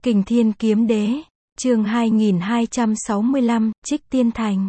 Kình Thiên Kiếm Đế, chương 2265, Trích Tiên Thành.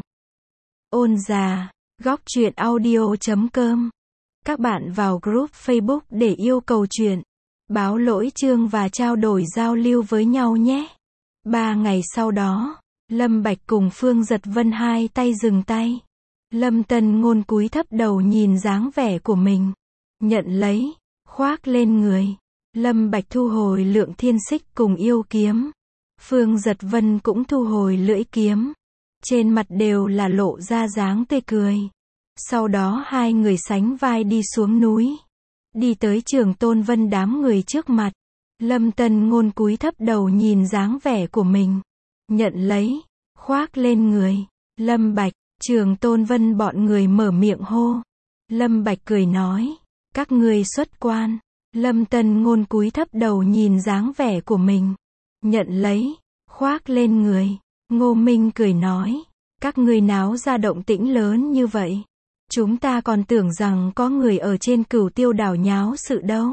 Ôn già, góc truyện audio.com. Các bạn vào group Facebook để yêu cầu truyện, báo lỗi chương và trao đổi giao lưu với nhau nhé. 3 ngày sau đó, Lâm Bạch cùng Phương Giật Vân hai tay dừng tay. Lâm Tân Ngôn cúi thấp đầu nhìn dáng vẻ của mình, nhận lấy, khoác lên người. Lâm Bạch thu hồi Lượng Thiên Xích cùng yêu kiếm. Phương Giật Vân cũng thu hồi lưỡi kiếm. Trên mặt đều là lộ ra dáng tươi cười. Sau đó hai người sánh vai đi xuống núi. Đi tới Trường Tôn Vân đám người trước mặt. Lâm Tân Ngôn cúi thấp đầu nhìn dáng vẻ của mình, nhận lấy, khoác lên người. Lâm Bạch, Trường Tôn Vân bọn người mở miệng hô. Lâm Bạch cười nói, các ngươi xuất quan. Lâm Tân Ngôn cúi thấp đầu nhìn dáng vẻ của mình, nhận lấy, khoác lên người. Ngô Minh cười nói, các ngươi náo ra động tĩnh lớn như vậy, chúng ta còn tưởng rằng có người ở trên Cửu Tiêu đảo nháo sự đâu,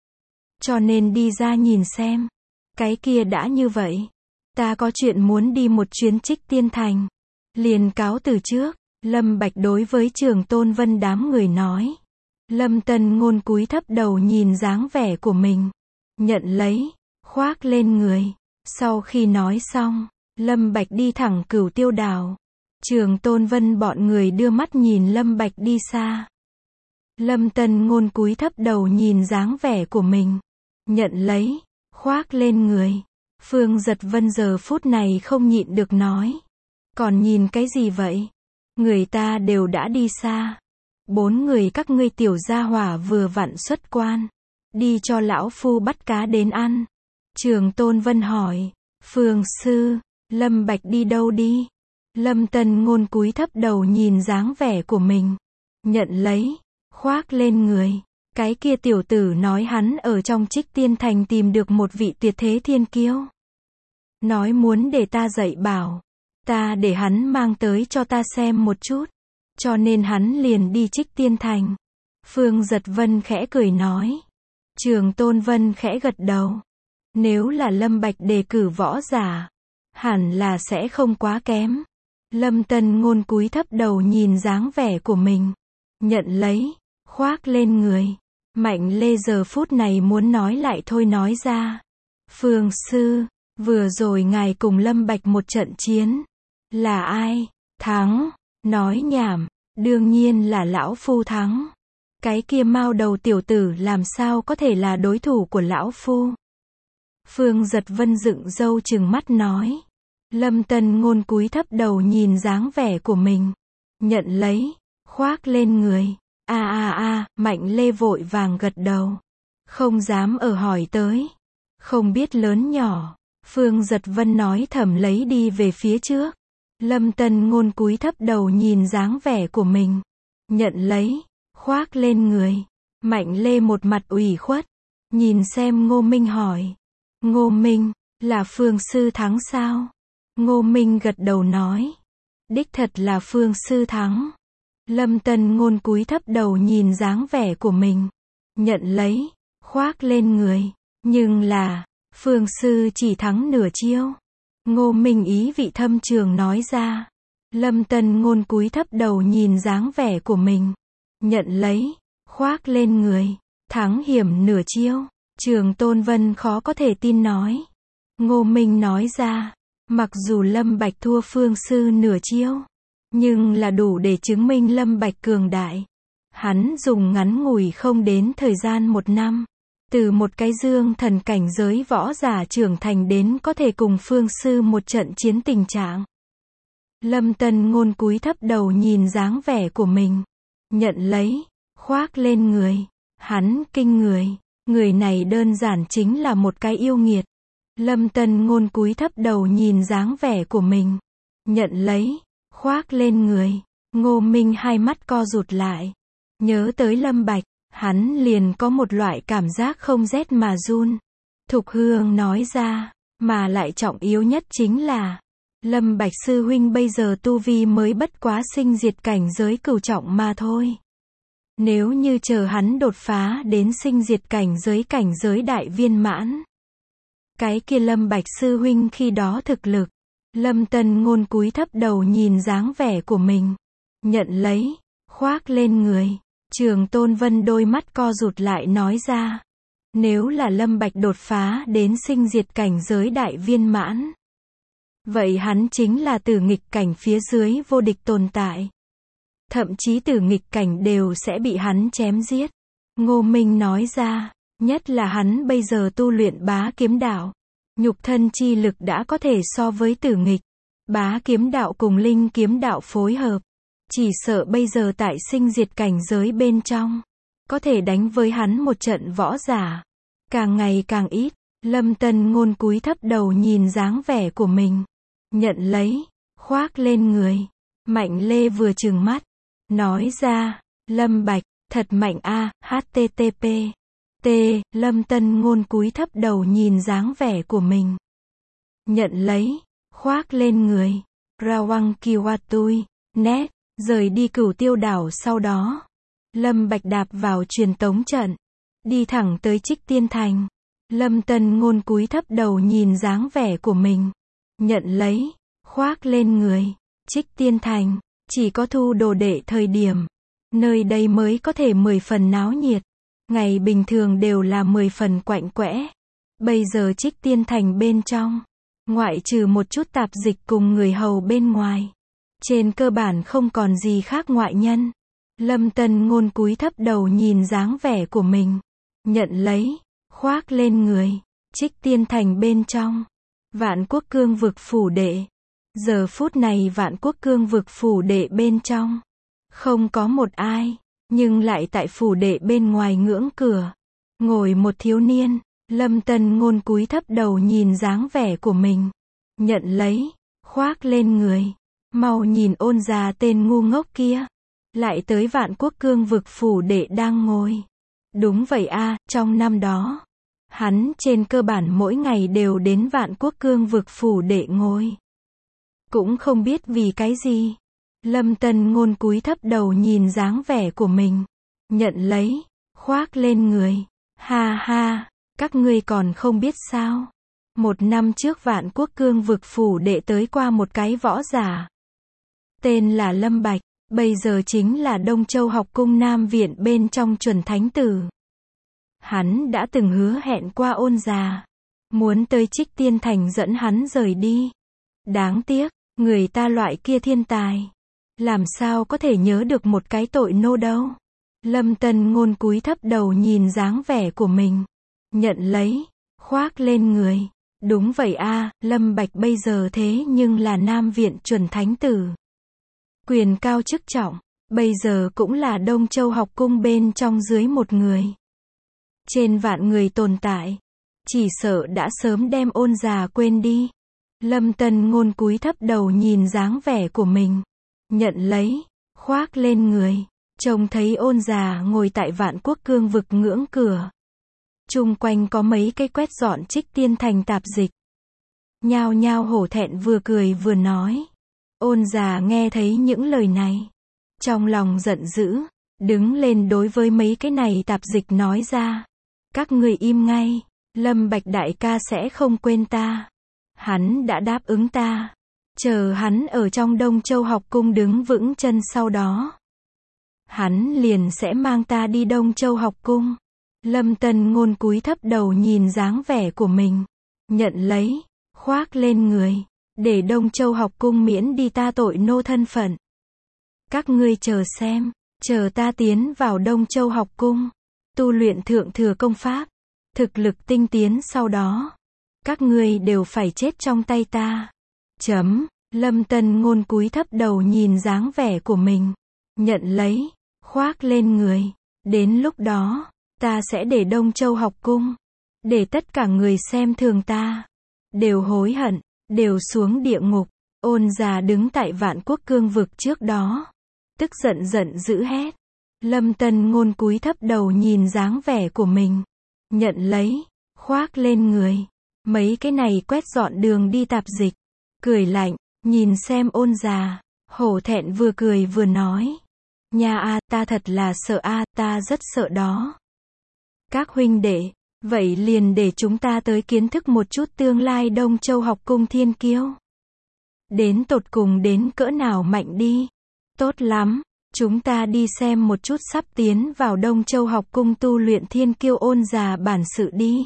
cho nên đi ra nhìn xem. Cái kia đã như vậy, ta có chuyện muốn đi một chuyến Trích Tiên Thành, liền cáo từ trước. Lâm Bạch đối với Trường Tôn Vân đám người nói. Lâm Tân Ngôn cúi thấp đầu nhìn dáng vẻ của mình, nhận lấy, khoác lên người. Sau khi nói xong, Lâm Bạch đi thẳng Cửu Tiêu đảo. Trường Tôn Vân bọn người đưa mắt nhìn Lâm Bạch đi xa. Lâm Tân Ngôn cúi thấp đầu nhìn dáng vẻ của mình, nhận lấy, khoác lên người. Phương Giật Vân giờ phút này không nhịn được nói, còn nhìn cái gì vậy? Người ta đều đã đi xa. 4 người các ngươi tiểu gia hỏa vừa vặn xuất quan, đi cho lão phu bắt cá đến ăn. Trường Tôn Vân hỏi, Phương sư, Lâm Bạch đi đâu đi? Lâm Tân Ngôn cúi thấp đầu nhìn dáng vẻ của mình, nhận lấy, khoác lên người. Cái kia tiểu tử nói hắn ở trong Trích Tiên Thành tìm được một vị tuyệt thế thiên kiêu, nói muốn để ta dạy bảo, ta để hắn mang tới cho ta xem một chút, cho nên hắn liền đi Trích Tiên Thành. Phương Giật Vân khẽ cười nói. Trường Tôn Vân khẽ gật đầu. Nếu là Lâm Bạch đề cử võ giả, hẳn là sẽ không quá kém. Lâm Tân Ngôn cúi thấp đầu nhìn dáng vẻ của mình, nhận lấy, khoác lên người. Mạnh Lê giờ phút này muốn nói lại thôi nói ra. Phương sư, vừa rồi ngài cùng Lâm Bạch một trận chiến, là ai thắng? Nói nhảm, đương nhiên là lão phu thắng. Cái kia mao đầu tiểu tử làm sao có thể là đối thủ của lão phu? Phương Giật Vân dựng râu trừng mắt nói. Lâm Tân Ngôn cúi thấp đầu nhìn dáng vẻ của mình, nhận lấy, khoác lên người. Mạnh Lê vội vàng gật đầu, không dám ở hỏi tới, không biết lớn nhỏ. Phương Giật Vân nói thầm lấy đi về phía trước. Lâm Tân Ngôn cúi thấp đầu nhìn dáng vẻ của mình, nhận lấy, khoác lên người. Mạnh Lê một mặt ủy khuất, nhìn xem Ngô Minh hỏi. Ngô Minh, là Phương sư thắng sao? Ngô Minh gật đầu nói, đích thật là Phương sư thắng. Lâm Tân Ngôn cúi thấp đầu nhìn dáng vẻ của mình, nhận lấy, khoác lên người. Nhưng là, Phương sư chỉ thắng nửa chiêu. Ngô Minh ý vị thâm trường nói ra. Lâm Tân Ngôn cúi thấp đầu nhìn dáng vẻ của mình, nhận lấy, khoác lên người. Thắng hiểm nửa chiêu. Trường Tôn Vân khó có thể tin nói. Ngô Minh nói ra, mặc dù Lâm Bạch thua Phương sư nửa chiêu, nhưng là đủ để chứng minh Lâm Bạch cường đại. Hắn dùng ngắn ngủi không đến thời gian 1 năm, từ một cái dương thần cảnh giới võ giả trưởng thành đến có thể cùng Phương sư một trận chiến tình trạng. Lâm Tân Ngôn cúi thấp đầu nhìn dáng vẻ của mình, nhận lấy, khoác lên người. Hắn kinh người, người này đơn giản chính là một cái yêu nghiệt. Lâm Tân Ngôn cúi thấp đầu nhìn dáng vẻ của mình, nhận lấy, khoác lên người. Ngô Minh hai mắt co rụt lại, nhớ tới Lâm Bạch, hắn liền có một loại cảm giác không rét mà run. Thục Hương nói ra, mà lại trọng yếu nhất chính là, Lâm Bạch sư huynh bây giờ tu vi mới bất quá sinh diệt cảnh giới cửu trọng mà thôi. Nếu như chờ hắn đột phá đến sinh diệt cảnh giới đại viên mãn, Cái kia Lâm Bạch sư huynh khi đó thực lực. Lâm Tân Ngôn cúi thấp đầu nhìn dáng vẻ của mình. Nhận lấy, khoác lên người. Trường Tôn Vân đôi mắt co rụt lại nói ra. Nếu là Lâm Bạch đột phá đến sinh diệt cảnh giới đại viên mãn, vậy hắn chính là tử nghịch cảnh phía dưới vô địch tồn tại. Thậm chí tử nghịch cảnh đều sẽ bị hắn chém giết. Ngô Minh nói ra, nhất là hắn bây giờ tu luyện bá kiếm đạo. Nhục thân chi lực đã có thể so với tử nghịch. Bá kiếm đạo cùng linh kiếm đạo phối hợp. Chỉ sợ bây giờ tại sinh diệt cảnh giới bên trong, có thể đánh với hắn một trận võ giả. Càng ngày càng ít, Lâm Tân Ngôn cúi thấp đầu nhìn dáng vẻ của mình. Nhận lấy, khoác lên người. Mạnh Lê vừa trừng mắt, nói ra, Lâm Bạch, thật mạnh a, http. T, Lâm Tân Ngôn cúi thấp đầu nhìn dáng vẻ của mình. Nhận lấy, khoác lên người. Rawang Kiwatui, net, rời đi Cửu Tiêu đảo sau đó. Lâm Bạch đạp vào truyền tống trận. Đi thẳng tới Trích Tiên Thành. Lâm Tân Ngôn cúi thấp đầu nhìn dáng vẻ của mình. Nhận lấy, khoác lên người. Trích Tiên Thành, chỉ có thu đồ đệ thời điểm. Nơi đây mới có thể 10 phần náo nhiệt. Ngày bình thường đều là 10 phần quạnh quẽ. Bây giờ Trích Tiên Thành bên trong, ngoại trừ một chút tạp dịch cùng người hầu bên ngoài, trên cơ bản không còn gì khác ngoại nhân. Lâm Tân Ngôn cúi thấp đầu nhìn dáng vẻ của mình. Nhận lấy, khoác lên người. Trích Tiên Thành bên trong, Vạn Quốc Cương vực phủ đệ. Giờ phút này Vạn Quốc Cương vực phủ đệ bên trong, không có một ai, nhưng lại tại phủ đệ bên ngoài ngưỡng cửa, ngồi một thiếu niên. Lâm Tân Ngôn cúi thấp đầu nhìn dáng vẻ của mình. Nhận lấy, khoác lên người. Mau nhìn ôn già tên ngu ngốc kia. Lại tới Vạn Quốc Cương vực phủ đệ đang ngồi. Đúng vậy a, trong năm đó, hắn trên cơ bản mỗi ngày đều đến Vạn Quốc Cương vực phủ đệ ngồi. Cũng không biết vì cái gì. Lâm Tân Ngôn cúi thấp đầu nhìn dáng vẻ của mình. Nhận lấy, khoác lên người. Ha ha, các ngươi còn không biết sao. Một năm trước Vạn Quốc Cương vực phủ đệ tới qua một cái võ giả. Tên là Lâm Bạch, bây giờ chính là Đông Châu học cung Nam Viện bên trong chuẩn thánh tử. Hắn đã từng hứa hẹn qua ôn già, muốn tới Trích Tiên Thành dẫn hắn rời đi. Đáng tiếc, người ta loại kia thiên tài, làm sao có thể nhớ được một cái tội nô đâu. Lâm Tân Ngôn cúi thấp đầu nhìn dáng vẻ của mình. Nhận lấy, khoác lên người. Đúng vậy a, Lâm Bạch bây giờ thế nhưng là Nam Viện chuẩn thánh tử. Quyền cao chức trọng, bây giờ cũng là Đông Châu học cung bên trong dưới một người. Trên vạn người tồn tại, chỉ sợ đã sớm đem ôn già quên đi. Lâm Tân Ngôn cúi thấp đầu nhìn dáng vẻ của mình. Nhận lấy, khoác lên người. Trông thấy ôn già ngồi tại Vạn Quốc Cương vực ngưỡng cửa. Chung quanh có mấy cây quét dọn Trích Tiên Thành tạp dịch. Nhao nhao hổ thẹn vừa cười vừa nói. Ôn già nghe thấy những lời này, trong lòng giận dữ, đứng lên đối với mấy cái này tạp dịch nói ra. Các người im ngay, Lâm Bạch đại ca sẽ không quên ta. Hắn đã đáp ứng ta. Chờ hắn ở trong Đông Châu học cung đứng vững chân sau đó, hắn liền sẽ mang ta đi Đông Châu học cung. Lâm Tân Ngôn cúi thấp đầu nhìn dáng vẻ của mình. Nhận lấy, khoác lên người. Để Đông Châu học cung miễn đi ta tội nô thân phận. Các ngươi chờ xem, chờ ta tiến vào Đông Châu học cung, tu luyện thượng thừa công pháp, thực lực tinh tiến sau đó, các ngươi đều phải chết trong tay ta. Lâm Tân Ngôn cúi thấp đầu nhìn dáng vẻ của mình. Nhận lấy, khoác lên người. Đến lúc đó, ta sẽ để Đông Châu học cung, để tất cả người xem thường ta, đều hối hận, đều xuống địa ngục. Ôn già đứng tại Vạn Quốc Cương vực trước đó, tức giận giận dữ hét. Lâm Tân Ngôn cúi thấp đầu nhìn dáng vẻ của mình. Nhận lấy, khoác lên người. Mấy cái này quét dọn đường đi tạp dịch, cười lạnh, nhìn xem ôn già, hổ thẹn vừa cười vừa nói. Nha a, ta thật là sợ a, ta rất sợ đó. Các huynh đệ, Vậy liền để chúng ta tới kiến thức một chút tương lai Đông Châu học cung thiên kiêu. Đến tột cùng đến cỡ nào mạnh đi. Tốt lắm, chúng ta đi xem một chút sắp tiến vào Đông Châu học cung tu luyện thiên kiêu ôn già bản sự đi.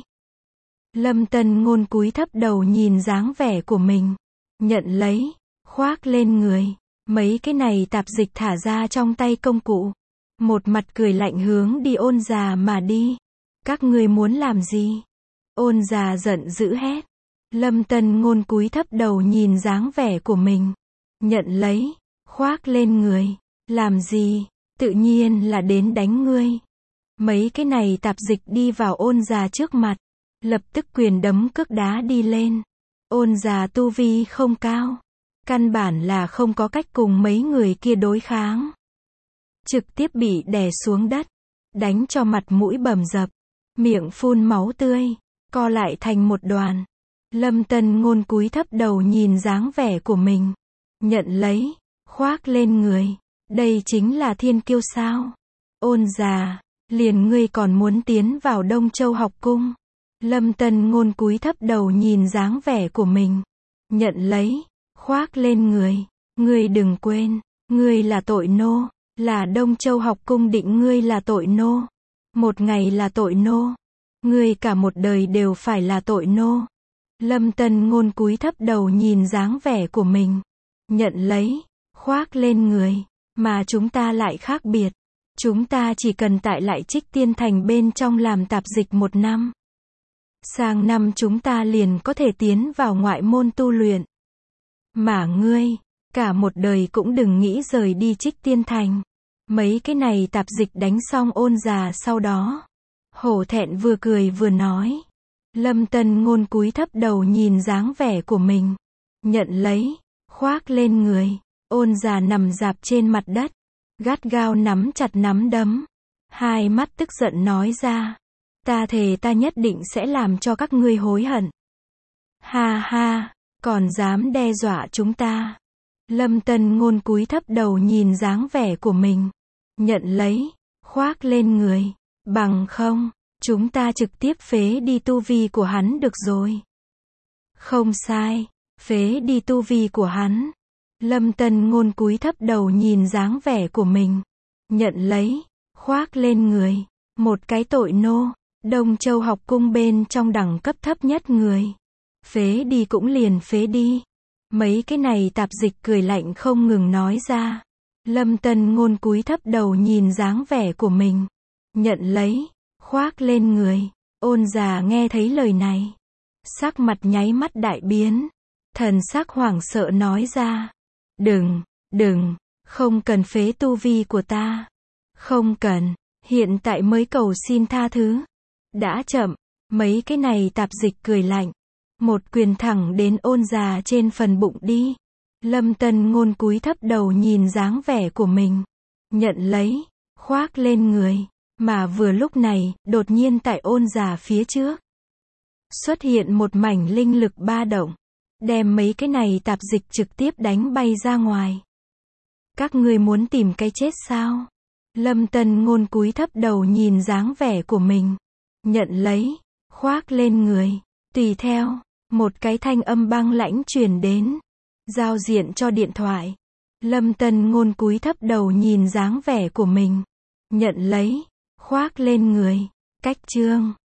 Lâm Tân Ngôn cúi thấp đầu nhìn dáng vẻ của mình. Nhận lấy, khoác lên người. Mấy cái này tạp dịch thả ra trong tay công cụ. Một mặt cười lạnh hướng đi ôn già mà đi. Các ngươi muốn làm gì? Ôn già giận dữ hét. Lâm Tân Ngôn cúi thấp đầu nhìn dáng vẻ của mình. Nhận lấy, khoác lên người. Làm gì? Tự nhiên là đến đánh ngươi. Mấy cái này tạp dịch đi vào ôn già trước mặt. Lập tức quyền đấm cước đá đi lên. Ôn già tu vi không cao. Căn bản là không có cách cùng mấy người kia đối kháng. Trực tiếp bị đè xuống đất. Đánh cho mặt mũi bầm dập. Miệng phun máu tươi. Co lại thành một đoàn. Lâm Tân Ngôn cúi thấp đầu nhìn dáng vẻ của mình. Nhận lấy. Khoác lên người. Đây chính là thiên kiêu sao? Ôn già. Liền ngươi còn muốn tiến vào Đông Châu học cung. Lâm Tân Ngôn cúi thấp đầu nhìn dáng vẻ của mình. Nhận lấy. Khoác lên người. Ngươi đừng quên. Ngươi là tội nô. Là Đông Châu học cung định ngươi là tội nô. Một ngày là tội nô. Ngươi cả một đời đều phải là tội nô. Lâm Tân Ngôn cúi thấp đầu nhìn dáng vẻ của mình. Nhận lấy. Khoác lên người. Mà chúng ta lại khác biệt. Chúng ta chỉ cần tại lại Trích Tiên Thành bên trong làm tạp dịch 1 năm. Sang năm chúng ta liền có thể tiến vào ngoại môn tu luyện. Mà ngươi, cả một đời cũng đừng nghĩ rời đi Trích Tiên Thành. Mấy cái này tạp dịch đánh xong ôn già sau đó. Hổ thẹn vừa cười vừa nói. Lâm Tân Ngôn cúi thấp đầu nhìn dáng vẻ của mình. Nhận lấy, khoác lên người. Ôn già nằm rạp trên mặt đất. Gắt gao nắm chặt nắm đấm. Hai mắt tức giận nói ra. Ta thề ta nhất định sẽ làm cho các ngươi hối hận. Ha ha, còn dám đe dọa chúng ta. Lâm Tân Ngôn cúi thấp đầu nhìn dáng vẻ của mình. Nhận lấy, khoác lên người. Bằng không, chúng ta trực tiếp phế đi tu vi của hắn được rồi. Không sai, phế đi tu vi của hắn. Lâm Tân Ngôn cúi thấp đầu nhìn dáng vẻ của mình. Nhận lấy, khoác lên người. Một cái tội nô. Đông Châu học cung bên trong đẳng cấp thấp nhất người. Phế đi cũng liền phế đi. Mấy cái này tạp dịch cười lạnh không ngừng nói ra. Lâm Tân Ngôn cúi thấp đầu nhìn dáng vẻ của mình. Nhận lấy, khoác lên người. Ôn già nghe thấy lời này. Sắc mặt nháy mắt đại biến. Thần sắc hoảng sợ nói ra. Đừng, không cần phế tu vi của ta. Không cần, hiện tại mới cầu xin tha thứ. Đã chậm, mấy cái này tạp dịch cười lạnh. Một quyền thẳng đến ôn già trên phần bụng đi. Lâm Tân Ngôn cúi thấp đầu nhìn dáng vẻ của mình. Nhận lấy, khoác lên người. Mà vừa lúc này, đột nhiên tại ôn già phía trước. Xuất hiện một mảnh linh lực ba động. Đem mấy cái này tạp dịch trực tiếp đánh bay ra ngoài. Các ngươi muốn tìm cái chết sao? Lâm Tân Ngôn cúi thấp đầu nhìn dáng vẻ của mình. Nhận lấy, khoác lên người. Tùy theo, một cái thanh âm băng lãnh truyền đến. Giao diện cho điện thoại. Lâm Tân Ngôn cúi thấp đầu nhìn dáng vẻ của mình. Nhận lấy, khoác lên người. Cách chương